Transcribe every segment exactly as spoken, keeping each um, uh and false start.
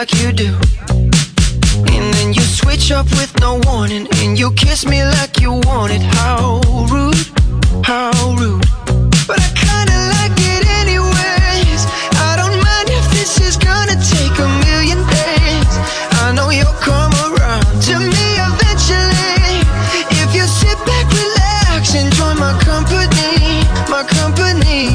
like you do. And then you switch up with no warning, and you kiss me like you want it. How rude, how rude. But I kinda like it anyways. I don't mind if this is gonna take a million days. I know you'll come around to me eventually. If you sit back, relax, enjoy my company, my company.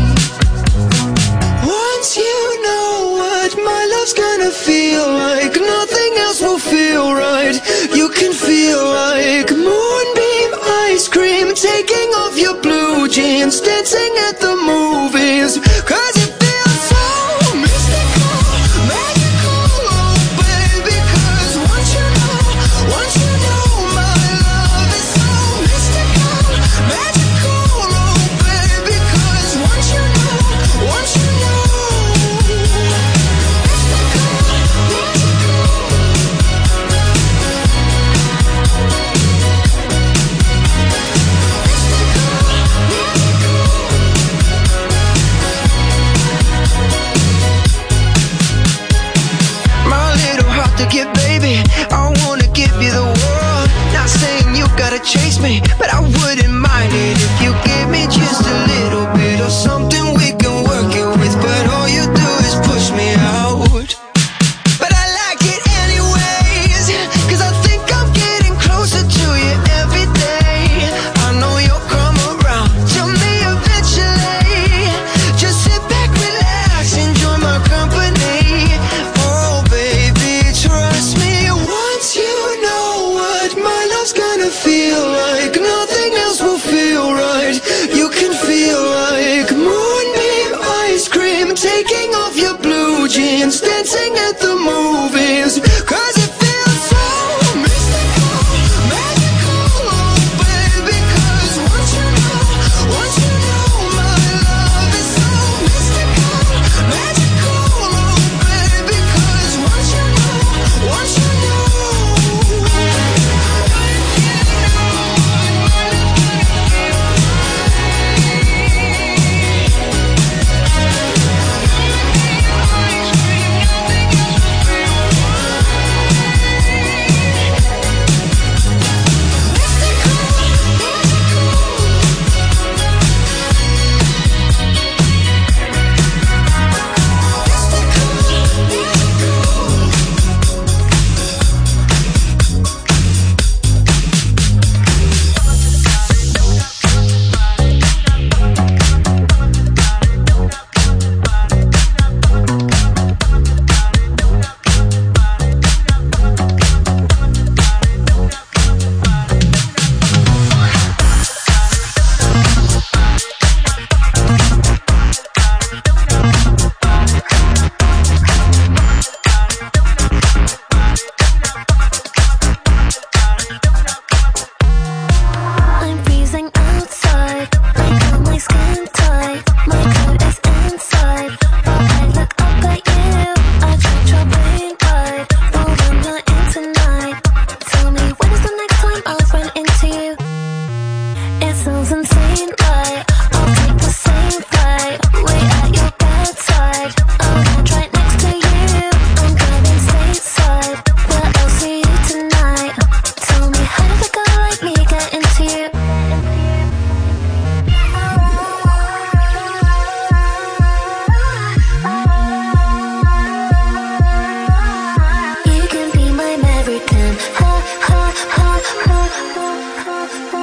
Once you know what my love's gonna feel like, nothing else will feel right. You can feel like moonbeam ice cream, taking off your blue jeans, dancing at the movies. Cause it feels so mystical, magical, oh baby. Cause once you know, once you know my love is so mystical, magical, oh baby. Cause once you know, once you know, mystical, magical. My little heart to give, baby, I wanna give you the world. Not saying you gotta chase me, but I wouldn't mind it if you gave me just a little bit of something we can work it with. But all you do is push me out. But I like it anyways, cause I think I'm getting closer to you every day. I know you'll come around to me eventually. Just sit back, relax, enjoy my company. Oh baby, trust me. Once you know what my love's gonna feel like, nothing else will feel right. You can feel like moonbeam ice cream, taking off your blue jeans, dancing at the movies. Cause it feels so mystical, magical, oh baby. Cause once you know, once you know my love is so mystical, magical, oh baby. Cause once you know, once you know, I'm freezing outside. I got my skin tight. My coat is inside. But I look up at you. I tried your brain right. But when you're in tonight, tell me when is the next time I'll run into you? It sounds insane, right? I'll take the same flight. Wait at your bedside. I'll land right next to you. I'm driving stateside. Where I'll see you tonight. Tell me how did a girl like me get into you? You can be my American. Ha ha ha ha ha ha ha.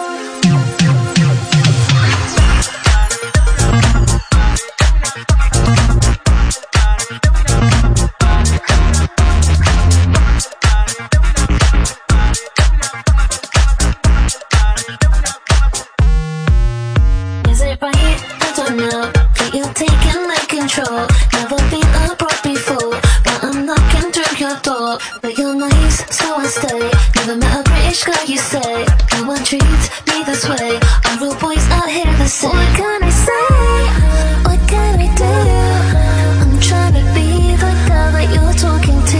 Is it right? I don't know. That you're taking my control. Never been abroad before, but I'm knocking through your door. But you're nice, so I stay. Never met a British guy, you say. No one treats me this way. Our real boys out here the same. What can I say? What can I do? I'm trying to be the girl that you're talking to.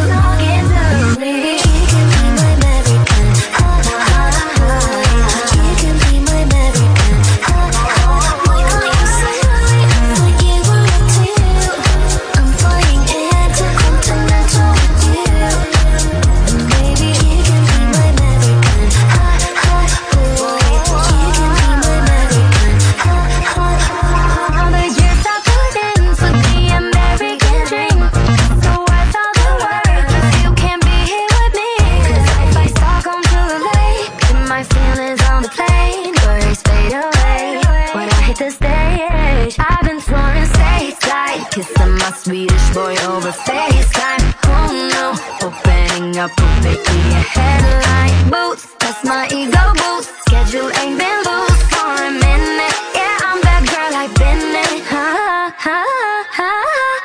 You can be my American. Ha ha ha. You can be my American. Ha ha. Why can't you say what you want to? I'm flying intercontinental. kissing my Swedish boy over FaceTime. Oh no, opening up will make me a headline. Boots, that's my ego boost. Schedule ain't been loose for a minute. Yeah, I'm that girl I've been in. Ha ha ha ha.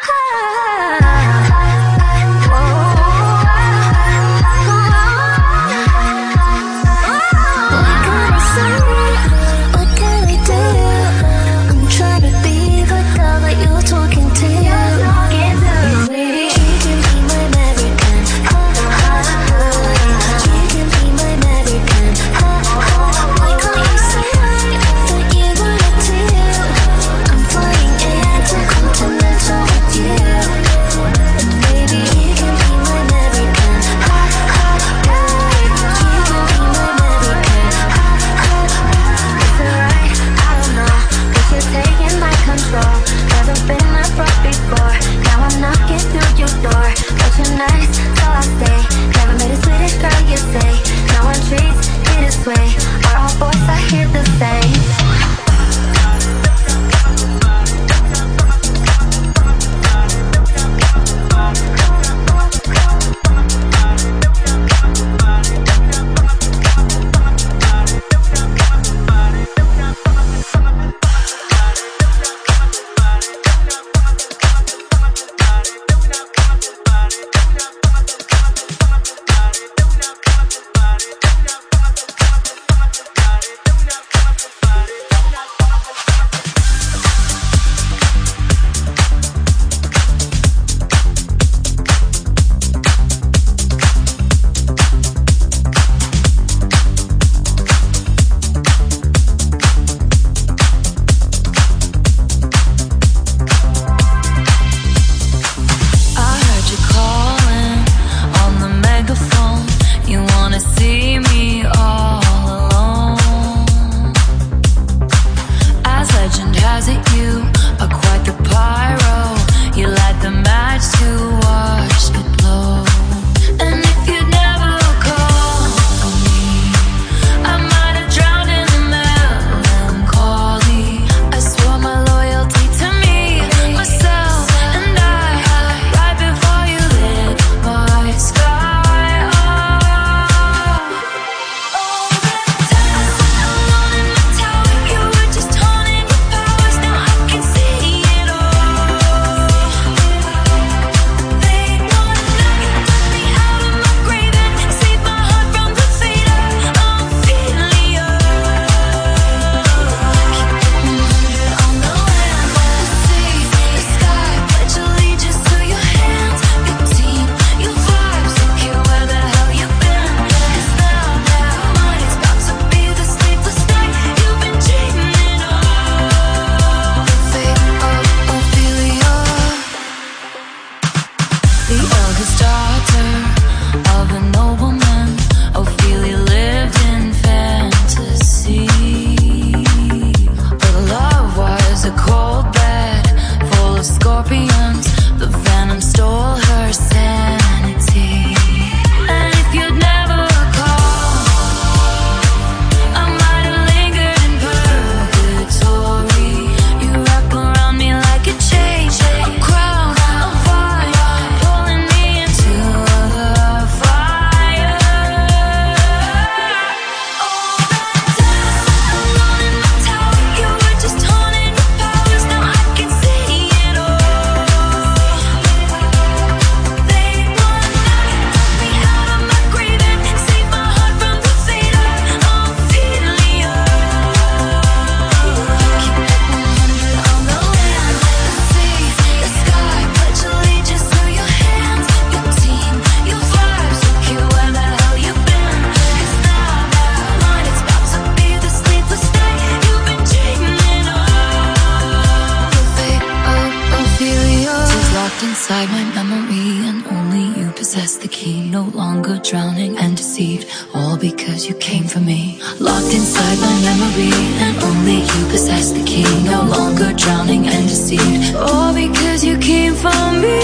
inside my memory, and only you possess the key. No longer drowning and deceived, all because you came for me. Locked inside my memory, and only you possess the key. No longer drowning and deceived, all because you came for me.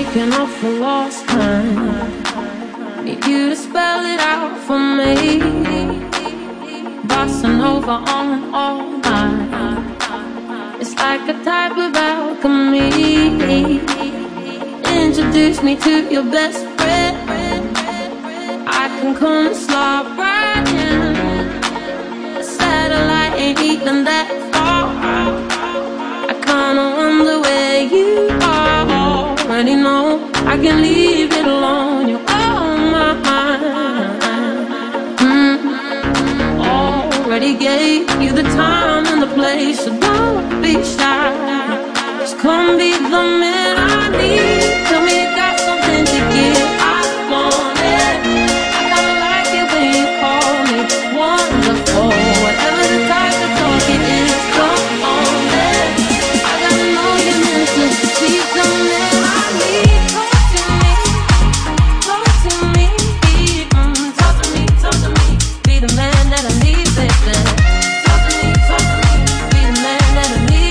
making up for lost time. Need you to spell it out for me. Bossa Nova on all night. It's like a type of alchemy. Introduce me to your best friend. I can come and slide right in. The satellite ain't even that far. I kinda wonder where you are. Already know I can leave it alone. You're on my mind. Mm-hmm. Already gave you the time and the place, so don't be shy. Just come be the man I need. Tell me you got something to give. I want it. I kinda like it when you call me wonderful. Whatever the type of talk it is, come on then. I gotta know you're meant to be the man I need. Talk to me, talk to me, mm, talk to me, talk to me. Be the man that I need, baby. Talk to me, talk to me. Be the man that I need.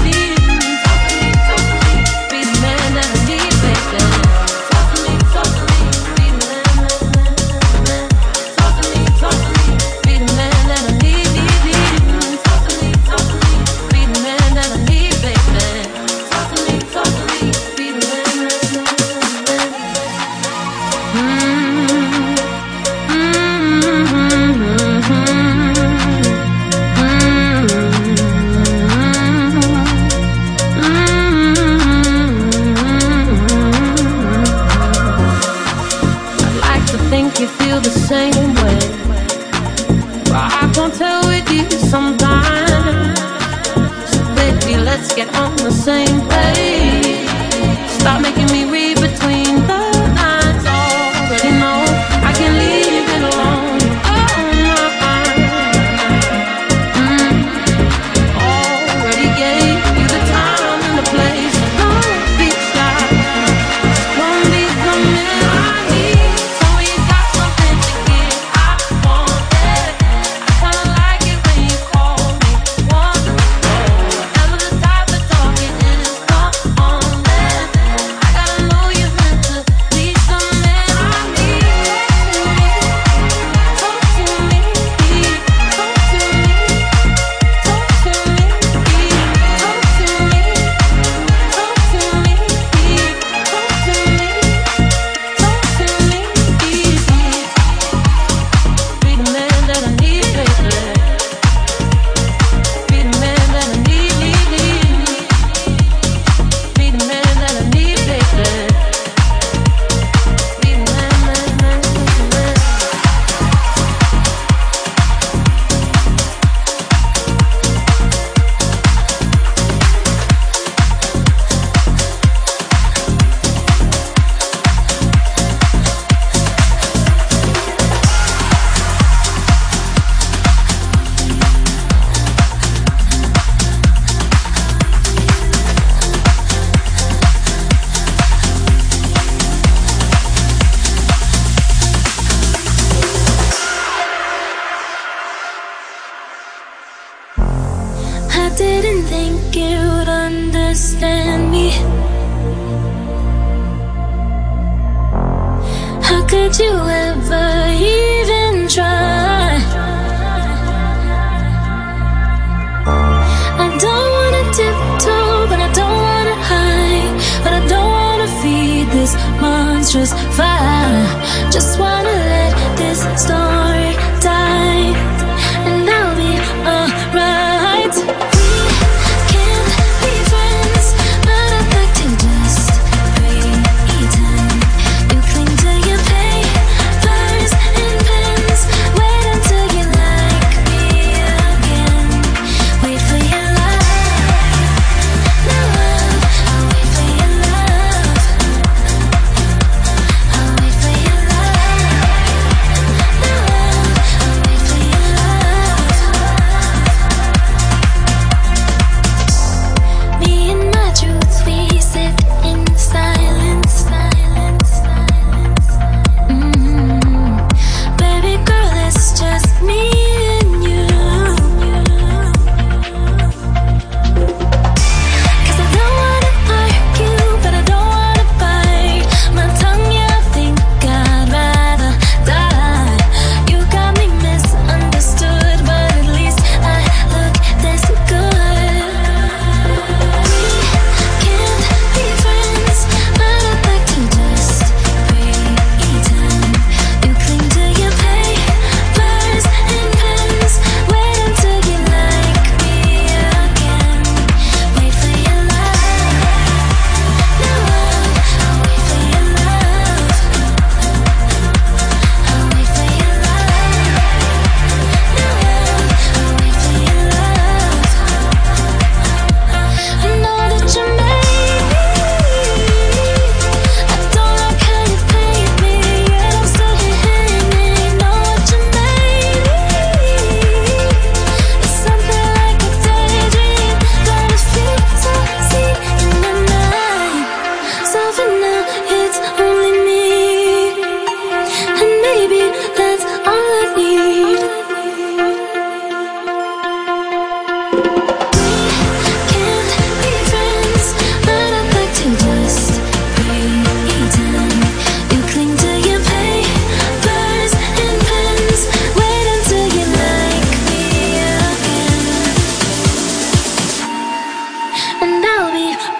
You feel the same way. Well, I can't tell with you sometimes. So baby, let's get on the same page. Stop making me read between the lines. Already know I can leave it alone. Oh my, mm. Already gave you the time and the place. Don't be shy. Don't be the man I need. Could you ever even try? I don't wanna tiptoe, but I don't wanna hide. But I don't wanna feed this monstrous fire. Just wanna let this story die, and I'll be alright. Now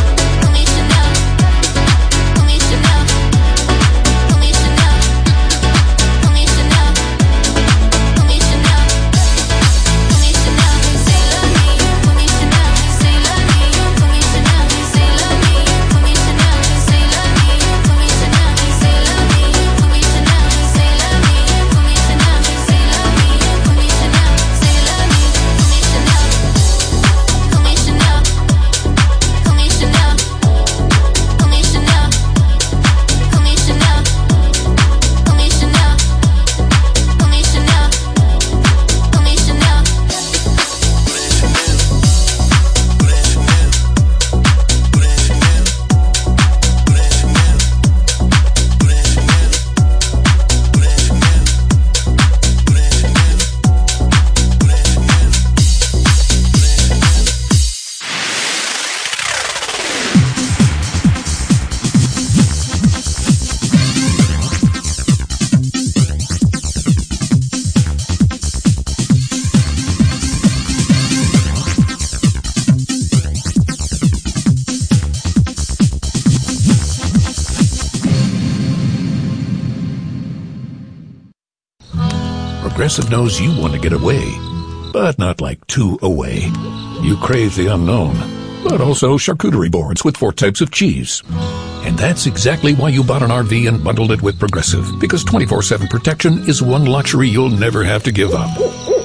Progressive knows you want to get away, but not like too away. You crave the unknown, but also charcuterie boards with four types of cheese. And that's exactly why you bought an R V and bundled it with Progressive, because twenty-four seven protection is one luxury you'll never have to give up.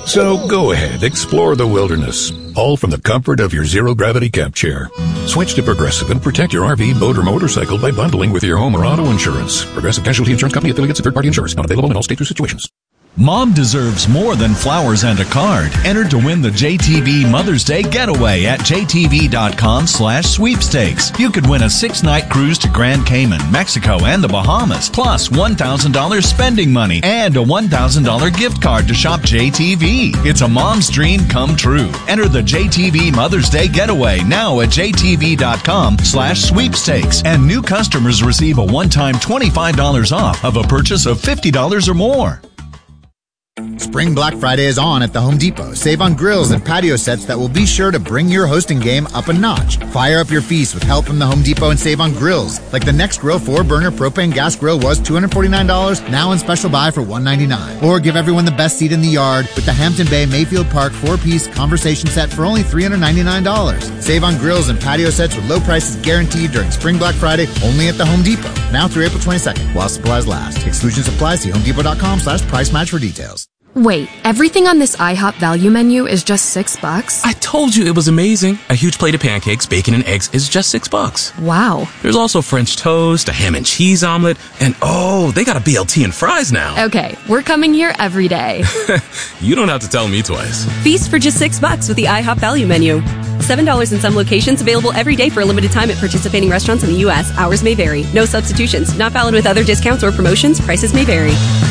So go ahead, explore the wilderness, all from the comfort of your zero-gravity camp chair. Switch to Progressive and protect your R V, boat, or motorcycle by bundling with your home or auto insurance. Progressive Casualty Insurance Company affiliates and third-party insurers. Not available in all states or situations. Mom deserves more than flowers and a card. Enter to win the J T V Mother's Day Getaway at J T V dot com slash sweepstakes. You could win a six-night cruise to Grand Cayman, Mexico, and the Bahamas, plus one thousand dollars spending money and a one thousand dollars gift card to shop J T V. It's a mom's dream come true. Enter the J T V Mother's Day Getaway now at J T V dot com slash sweepstakes. And new customers receive a one-time twenty-five dollars off of a purchase of fifty dollars or more. Spring Black Friday is on at the Home Depot. Save on grills and patio sets that will be sure to bring your hosting game up a notch. Fire up your feast with help from the Home Depot and save on grills. Like the Next Grill four burner propane gas grill was two hundred forty-nine dollars, now in special buy for one hundred ninety-nine dollars. Or give everyone the best seat in the yard with the Hampton Bay Mayfield Park four-piece conversation set for only three hundred ninety-nine dollars. Save on grills and patio sets with low prices guaranteed during Spring Black Friday only at the Home Depot. Now through April twenty-second while supplies last. Exclusions apply. See home depot dot com slash price match for details. Wait, everything on this IHOP value menu is just six bucks? I told you it was amazing. A huge plate of pancakes, bacon, and eggs is just six bucks. Wow. There's also French toast, a ham and cheese omelet, and oh, they got a B L T and fries now. Okay, we're coming here every day. You don't have to tell me twice. Feast for just six bucks with the IHOP value menu. seven dollars in some locations, available every day for a limited time at participating restaurants in the U S. Hours may vary. No substitutions. Not valid with other discounts or promotions. Prices may vary.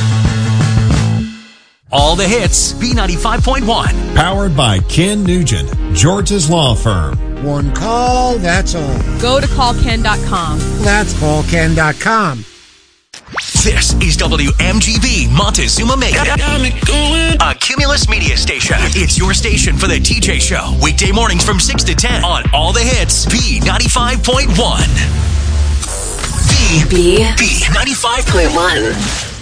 All the hits, B ninety-five point one. Powered by Ken Nugent, George's Law Firm. One call, that's all. Go to call ken dot com. That's call ken dot com. This is W M G B Montezuma Mega, a Cumulus media station. It's your station for the T J Show. Weekday mornings from six to ten on All the Hits, B ninety-five point one. B, B, B ninety-five point one.